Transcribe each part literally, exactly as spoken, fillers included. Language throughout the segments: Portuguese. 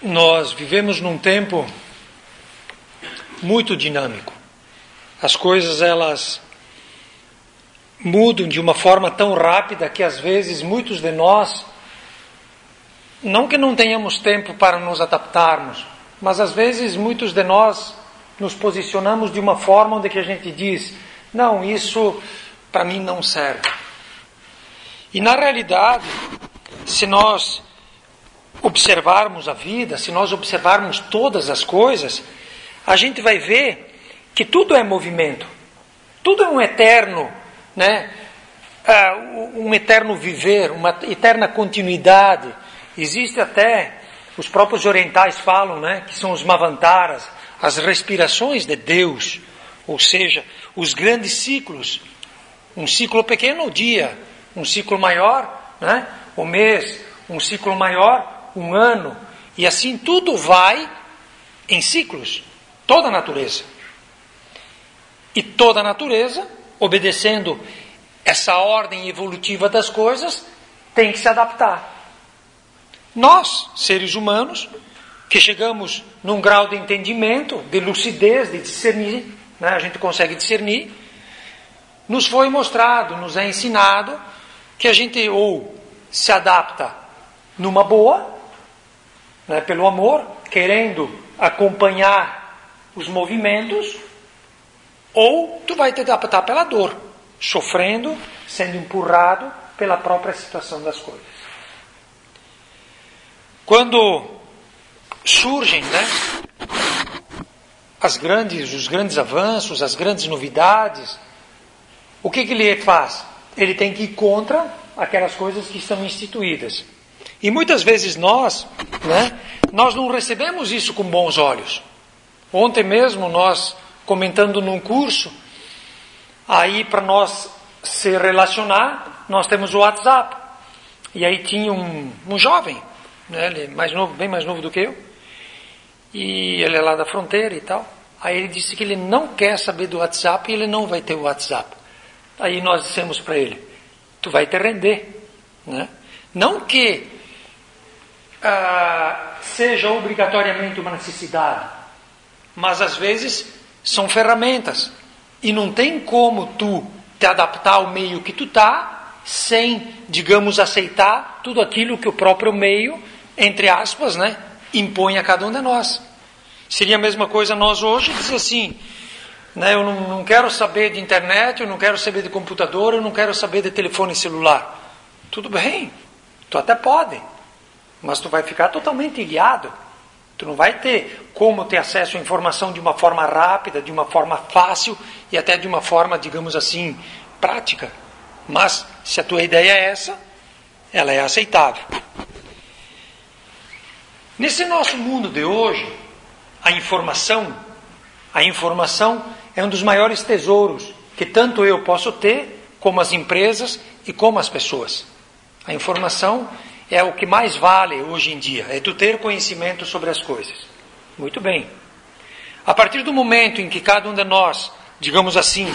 Nós vivemos num tempo muito dinâmico. As coisas, elas mudam de uma forma tão rápida que às vezes muitos de nós, não que não tenhamos tempo para nos adaptarmos, mas às vezes muitos de nós nos posicionamos de uma forma onde que a gente diz, não, isso para mim não serve. E na realidade, se nós observarmos a vida, se nós observarmos todas as coisas, a gente vai ver que tudo é movimento, tudo é um eterno, né? Uh, um eterno viver, uma eterna continuidade. Existe até, os próprios orientais falam, né, que são os Mavantaras, as respirações de Deus, ou seja, os grandes ciclos, um ciclo pequeno o dia, um ciclo maior, né, o mês, um ciclo maior, um ano, e assim tudo vai em ciclos, toda a natureza. E toda a natureza, obedecendo essa ordem evolutiva das coisas, tem que se adaptar. Nós, seres humanos, que chegamos num grau de entendimento, de lucidez, de discernir, né, a gente consegue discernir, nos foi mostrado, nos é ensinado, que a gente ou se adapta numa boa, né, pelo amor, querendo acompanhar os movimentos, ou tu vai te adaptar pela dor, sofrendo, sendo empurrado pela própria situação das coisas. Quando surgem, né, as grandes, os grandes avanços, as grandes novidades, o que, que ele faz? Ele tem que ir contra aquelas coisas que estão instituídas. E muitas vezes nós, né, nós não recebemos isso com bons olhos. Ontem mesmo nós, comentando num curso, aí para nós se relacionar, nós temos o WhatsApp. E aí tinha um, um jovem, né, ele é mais novo, bem mais novo do que eu, e ele é lá da fronteira e tal. Aí ele disse que ele não quer saber do WhatsApp e ele não vai ter o WhatsApp. Aí nós dissemos para ele, tu vai te render, né? Não que ah, seja obrigatoriamente uma necessidade, mas às vezes são ferramentas e não tem como tu te adaptar ao meio que tu tá sem, digamos, aceitar tudo aquilo que o próprio meio, entre aspas, né, impõe a cada um de nós. Seria a mesma coisa nós hoje dizer assim, né, eu não, não quero saber de internet, eu não quero saber de computador, eu não quero saber de telefone celular. Tudo bem, tu até pode, mas tu vai ficar totalmente ilhado. Tu não vai ter como ter acesso à informação de uma forma rápida, de uma forma fácil e até de uma forma, digamos assim, prática. Mas, se a tua ideia é essa, ela é aceitável. Nesse nosso mundo de hoje, a informação, a informação é um dos maiores tesouros que tanto eu posso ter, como as empresas e como as pessoas. A informação é o que mais vale hoje em dia, é tu ter conhecimento sobre as coisas. Muito bem. A partir do momento em que cada um de nós, digamos assim,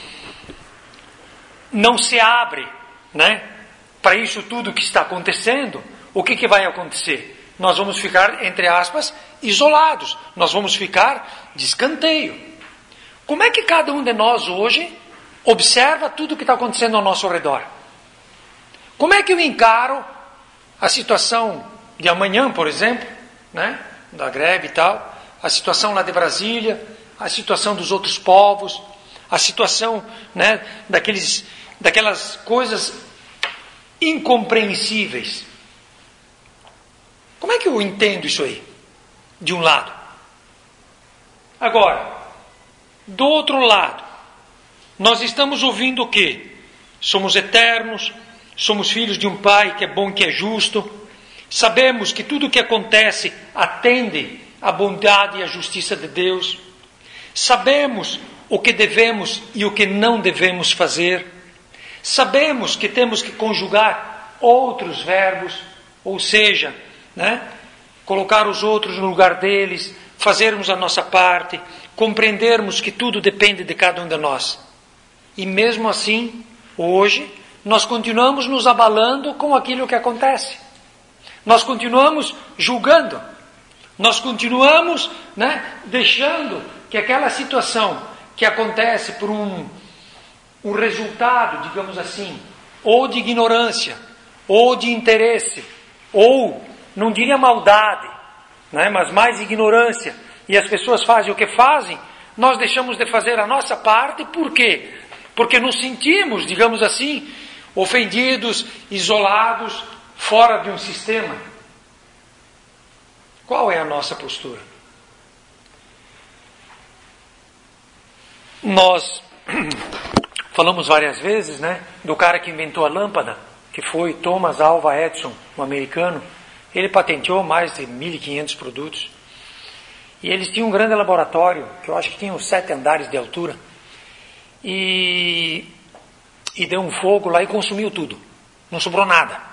não se abre, né, para isso tudo que está acontecendo, o que, que vai acontecer? Nós vamos ficar, entre aspas, isolados. Nós vamos ficar de escanteio. Como é que cada um de nós hoje observa tudo o que está acontecendo ao nosso redor? Como é que eu encaro a situação de amanhã, por exemplo, né, da greve e tal, a situação lá de Brasília, a situação dos outros povos, a situação, né, daqueles, daquelas coisas incompreensíveis. Como é que eu entendo isso aí? De um lado. Agora, do outro lado, nós estamos ouvindo o quê? Somos eternos, somos filhos de um Pai que é bom, que é justo, sabemos que tudo o que acontece atende à bondade e à justiça de Deus, sabemos o que devemos e o que não devemos fazer, sabemos que temos que conjugar outros verbos, ou seja, né, colocar os outros no lugar deles, fazermos a nossa parte, compreendermos que tudo depende de cada um de nós. E mesmo assim, hoje, nós continuamos nos abalando com aquilo que acontece. Nós continuamos julgando. Nós continuamos, né, deixando que aquela situação que acontece por um, um resultado, digamos assim, ou de ignorância, ou de interesse, ou, não diria maldade, né, mas mais ignorância, e as pessoas fazem o que fazem, nós deixamos de fazer a nossa parte. Por quê? Porque nos sentimos, digamos assim, ofendidos, isolados, fora de um sistema. Qual é a nossa postura? Nós falamos várias vezes, né, do cara que inventou a lâmpada, que foi Thomas Alva Edison, um americano. Ele patenteou mais de mil e quinhentos produtos. E eles tinham um grande laboratório, que eu acho que tinha uns sete andares de altura. E, e deu um fogo lá e consumiu tudo. Não sobrou nada.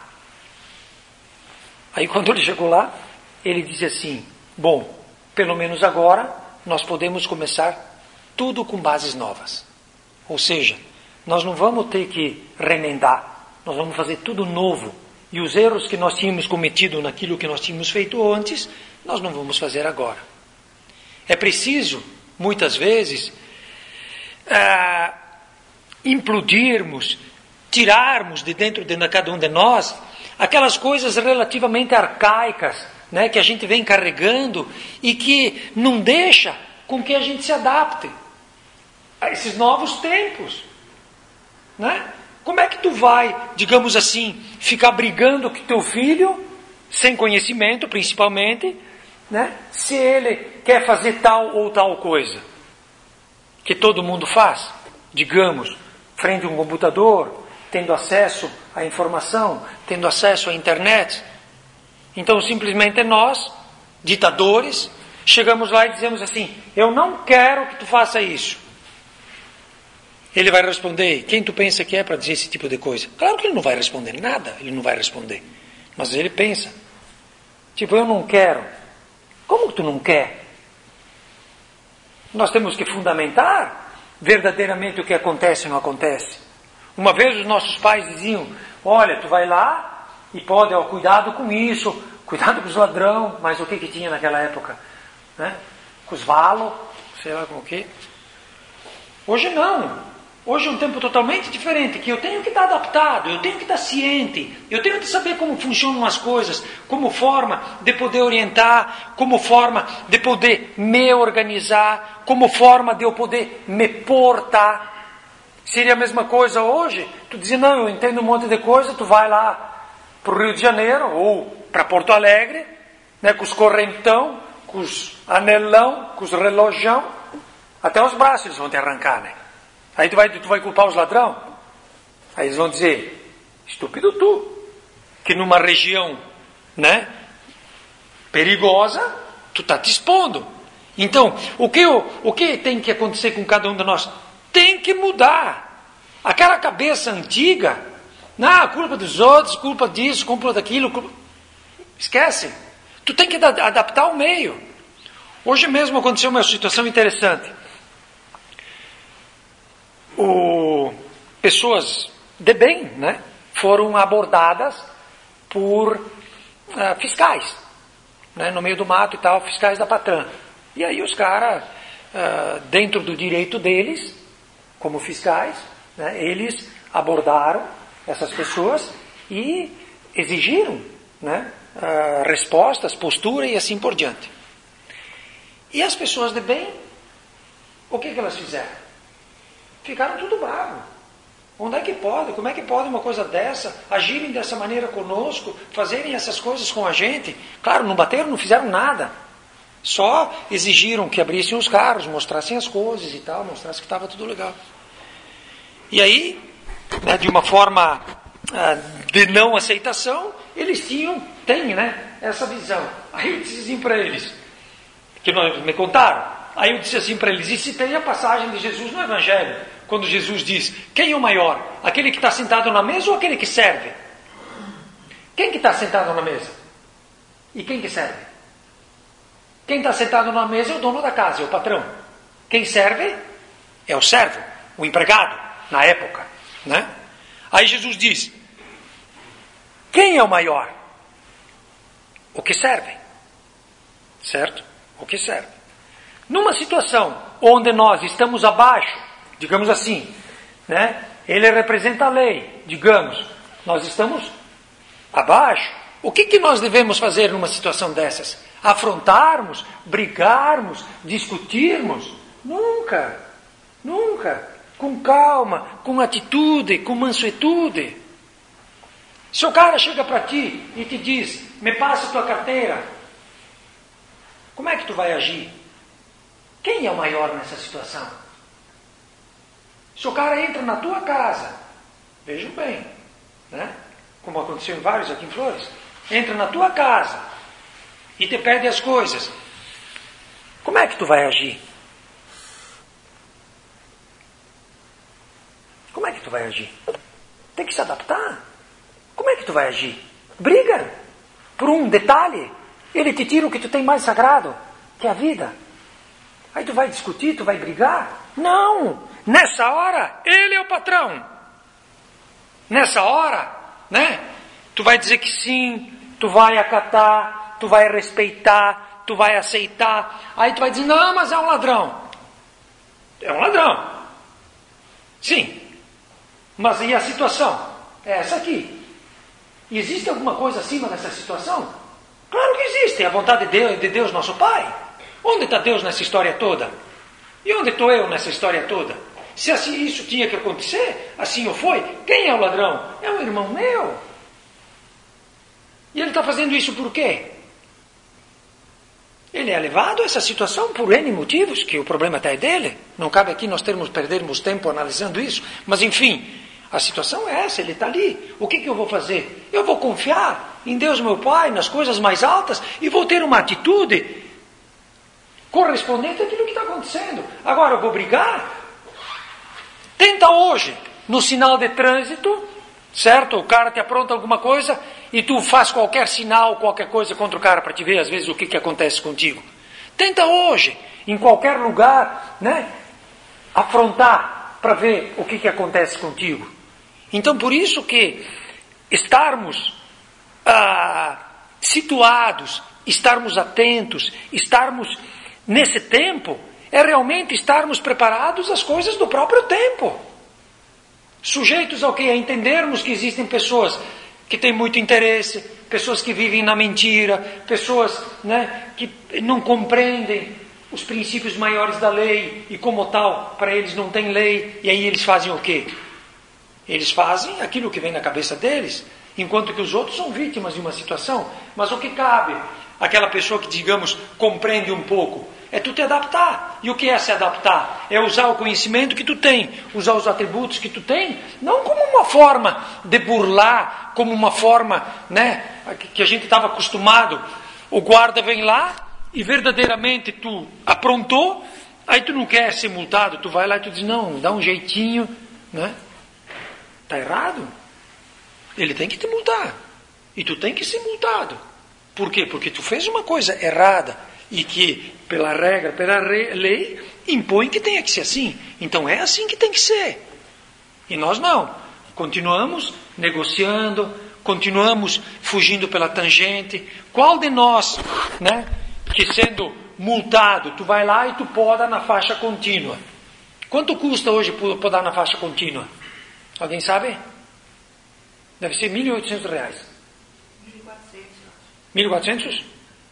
Aí quando ele chegou lá, ele disse assim: bom, pelo menos agora nós podemos começar tudo com bases novas. Ou seja, nós não vamos ter que remendar, nós vamos fazer tudo novo. E os erros que nós tínhamos cometido naquilo que nós tínhamos feito antes, nós não vamos fazer agora. É preciso, muitas vezes, ah, implodirmos, tirarmos de dentro de cada um de nós aquelas coisas relativamente arcaicas, né, que a gente vem carregando e que não deixa com que a gente se adapte a esses novos tempos, né? Como é que tu vai, digamos assim, ficar brigando com teu filho, sem conhecimento principalmente, né, se ele quer fazer tal ou tal coisa que todo mundo faz, digamos, frente a um computador, tendo acesso à informação, tendo acesso à internet? Então simplesmente nós, ditadores, chegamos lá e dizemos assim: eu não quero que tu faça isso. Ele vai responder: quem tu pensa que é para dizer esse tipo de coisa? Claro que ele não vai responder nada, ele não vai responder. Mas ele pensa, tipo, eu não quero. Como que tu não quer? Nós temos que fundamentar verdadeiramente o que acontece ou não acontece. Uma vez os nossos pais diziam: olha, tu vai lá e pode, ó, cuidado com isso, cuidado com os ladrões. Mas o que que tinha naquela época? Né? Com os valos, sei lá com o quê. Hoje não. Hoje é um tempo totalmente diferente, que eu tenho que estar adaptado, eu tenho que estar ciente, eu tenho que saber como funcionam as coisas, como forma de poder orientar, como forma de poder me organizar, como forma de eu poder me portar. Seria a mesma coisa hoje? Tu dizia: não, eu entendo um monte de coisa, tu vai lá para o Rio de Janeiro ou para Porto Alegre, né, com os correntão, com os anelão, com os relojão, até os braços eles vão te arrancar, né? Aí tu vai, tu vai culpar os ladrões? Aí eles vão dizer: estúpido tu, que numa região, né, perigosa, tu está te expondo. Então, o que, o que tem que acontecer com cada um de nós? Tem que mudar. Aquela cabeça antiga, não, culpa dos outros, culpa disso, culpa daquilo, culpa... esquece. Tu tem que adaptar ao meio. Hoje mesmo aconteceu uma situação interessante. O, pessoas de bem, né, foram abordadas por uh, fiscais, né, no meio do mato e tal, fiscais da Patran. E aí os caras, uh, dentro do direito deles, como fiscais, né, eles abordaram essas pessoas e exigiram, né, uh, respostas, postura e assim por diante. E as pessoas de bem, o que que elas fizeram? Ficaram tudo bravos. Onde é que pode? Como é que pode uma coisa dessa? Agirem dessa maneira conosco? Fazerem essas coisas com a gente? Claro, não bateram, não fizeram nada. Só exigiram que abrissem os carros, mostrassem as coisas e tal, mostrassem que estava tudo legal. E aí, né, de uma forma uh, de não aceitação, eles tinham, têm, né, essa visão. Aí eu disse assim para eles, que não, me contaram. Aí eu disse assim para eles: e citei a passagem de Jesus no Evangelho, quando Jesus diz: quem é o maior? Aquele que está sentado na mesa ou aquele que serve? Quem que está sentado na mesa? E quem que serve? Quem está sentado na mesa é o dono da casa, é o patrão. Quem serve é o servo, o empregado, na época, né? Aí Jesus diz: quem é o maior? O que serve. Certo? O que serve? Numa situação onde nós estamos abaixo, digamos assim, né? Ele representa a lei, digamos, nós estamos abaixo. O que, que nós devemos fazer numa situação dessas? Afrontarmos, brigarmos, discutirmos? Nunca, nunca. Com calma, com atitude, com mansuetude. Se o cara chega para ti e te diz, me passa a tua carteira, como é que tu vai agir? Quem é o maior nessa situação? Se o cara entra na tua casa, vejam bem, né? Como aconteceu em vários aqui em Flores, entra na tua casa e te pede as coisas, como é que tu vai agir? Como é que tu vai agir? Tem que se adaptar. Como é que tu vai agir? Briga por um detalhe. Ele te tira o que tu tem mais sagrado, que é a vida. Aí tu vai discutir, tu vai brigar? Não! Nessa hora, ele é o patrão. Nessa hora, né? Tu vai dizer que sim, tu vai acatar, tu vai respeitar, tu vai aceitar. Aí tu vai dizer, não, mas é um ladrão. É um ladrão. Sim. Mas e a situação? É essa aqui. Existe alguma coisa acima dessa situação? Claro que existe. É a vontade de Deus, de Deus nosso Pai. Onde está Deus nessa história toda? E onde estou eu nessa história toda? Se assim isso tinha que acontecer, assim ou foi, quem é o ladrão? É um irmão meu. E ele está fazendo isso por quê? Ele é levado a essa situação por N motivos, que o problema até é dele. Não cabe aqui nós termos, perdermos tempo analisando isso. Mas enfim, a situação é essa, ele está ali. O que, que eu vou fazer? Eu vou confiar em Deus meu Pai, nas coisas mais altas, e vou ter uma atitude correspondente àquilo que está acontecendo. Agora eu vou brigar? Tenta hoje, no sinal de trânsito, certo? O cara te apronta alguma coisa e tu faz qualquer sinal, qualquer coisa contra o cara para te ver às vezes o que, que acontece contigo. Tenta hoje, em qualquer lugar, né? Afrontar para ver o que, que acontece contigo. Então por isso que estarmos ah, situados, estarmos atentos, estarmos nesse tempo, é realmente estarmos preparados às coisas do próprio tempo. Sujeitos ao que? A entendermos que existem pessoas que têm muito interesse, pessoas que vivem na mentira, pessoas, né, que não compreendem os princípios maiores da lei e como tal, para eles não tem lei, e aí eles fazem o quê? Eles fazem aquilo que vem na cabeça deles, enquanto que os outros são vítimas de uma situação. Mas o que cabe àquela pessoa que, digamos, compreende um pouco? É tu te adaptar. E o que é se adaptar? É usar o conhecimento que tu tem, usar os atributos que tu tem, não como uma forma de burlar, como uma forma, né, que a gente estava acostumado. O guarda vem lá e verdadeiramente tu aprontou, aí tu não quer ser multado, tu vai lá e tu diz, não, dá um jeitinho, né? Está errado. Ele tem que te multar. E tu tem que ser multado. Por quê? Porque tu fez uma coisa errada e que, pela regra, pela re- lei, impõe que tenha que ser assim. Então é assim que tem que ser. E nós não. Continuamos negociando, continuamos fugindo pela tangente. Qual de nós, né, que sendo multado, tu vai lá e tu poda na faixa contínua? Quanto custa hoje podar na faixa contínua? Alguém sabe? Deve ser mil e oitocentos reais. mil e quatrocentos?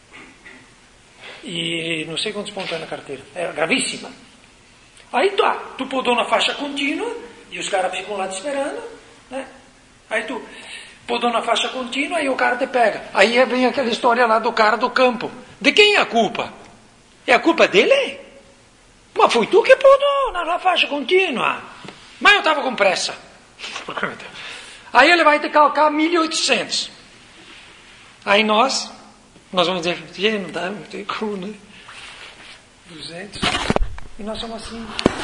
E não sei quantos pontos é na carteira. É gravíssima. Aí tá, tu podou na faixa contínua e os caras ficam lá te esperando, né? Aí tu podou na faixa contínua e o cara te pega. Aí vem aquela história lá do cara do campo. De quem é a culpa? É a culpa dele? Mas foi tu que podou na faixa contínua. Mas eu estava com pressa. Aí ele vai te calcar mil e oitocentos. Aí nós, nós vamos dizer, não dá, não tem como, né? duzentos. E nós somos assim.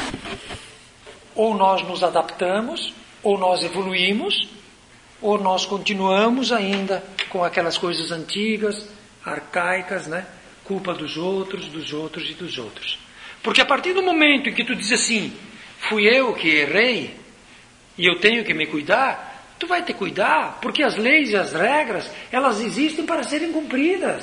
Ou nós nos adaptamos, ou nós evoluímos, ou nós continuamos ainda com aquelas coisas antigas, arcaicas, né? Culpa dos outros, dos outros e dos outros. Porque a partir do momento em que tu diz assim, fui eu que errei, e eu tenho que me cuidar, tu vai te cuidar, porque as leis e as regras, elas existem para serem cumpridas.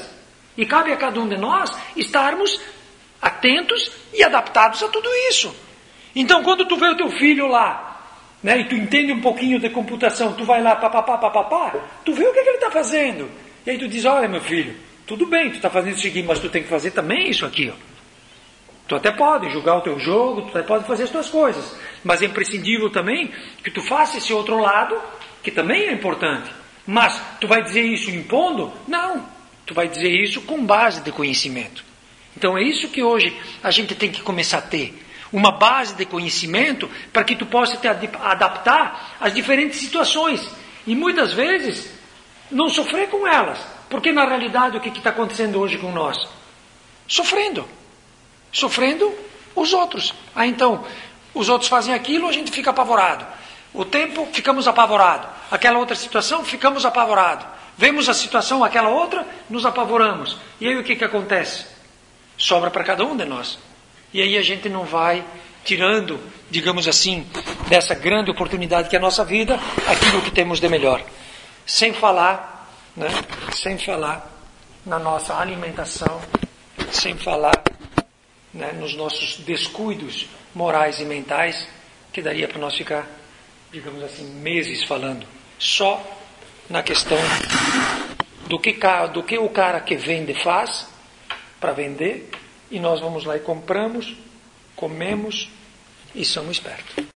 E cabe a cada um de nós estarmos atentos e adaptados a tudo isso. Então, quando tu vê o teu filho lá, né, e tu entende um pouquinho de computação, tu vai lá, papapá, papapá, tu vê o que, que ele está fazendo. E aí tu diz, olha meu filho, tudo bem, tu está fazendo isso aqui, mas tu tem que fazer também isso aqui. Ó. Tu até pode jogar o teu jogo, tu até pode fazer as tuas coisas. Mas é imprescindível também que tu faça esse outro lado, que também é importante. Mas tu vai dizer isso impondo? Não. Tu vai dizer isso com base de conhecimento. Então é isso que hoje a gente tem que começar a ter. Uma base de conhecimento para que tu possa te adaptar às diferentes situações. E muitas vezes não sofrer com elas. Porque na realidade o que está acontecendo hoje com nós? Sofrendo. Sofrendo os outros. Ah, então, os outros fazem aquilo, a gente fica apavorado. O tempo, ficamos apavorados. Aquela outra situação, ficamos apavorados. Vemos a situação, aquela outra, nos apavoramos. E aí o que, que acontece? Sobra para cada um de nós. E aí a gente não vai tirando, digamos assim, dessa grande oportunidade que é a nossa vida, aquilo que temos de melhor. Sem falar, né? Sem falar na nossa alimentação, sem falar, né, nos nossos descuidos morais e mentais, que daria para nós ficar, digamos assim, meses falando só na questão do que, do que o cara que vende faz para vender, e nós vamos lá e compramos, comemos e somos espertos.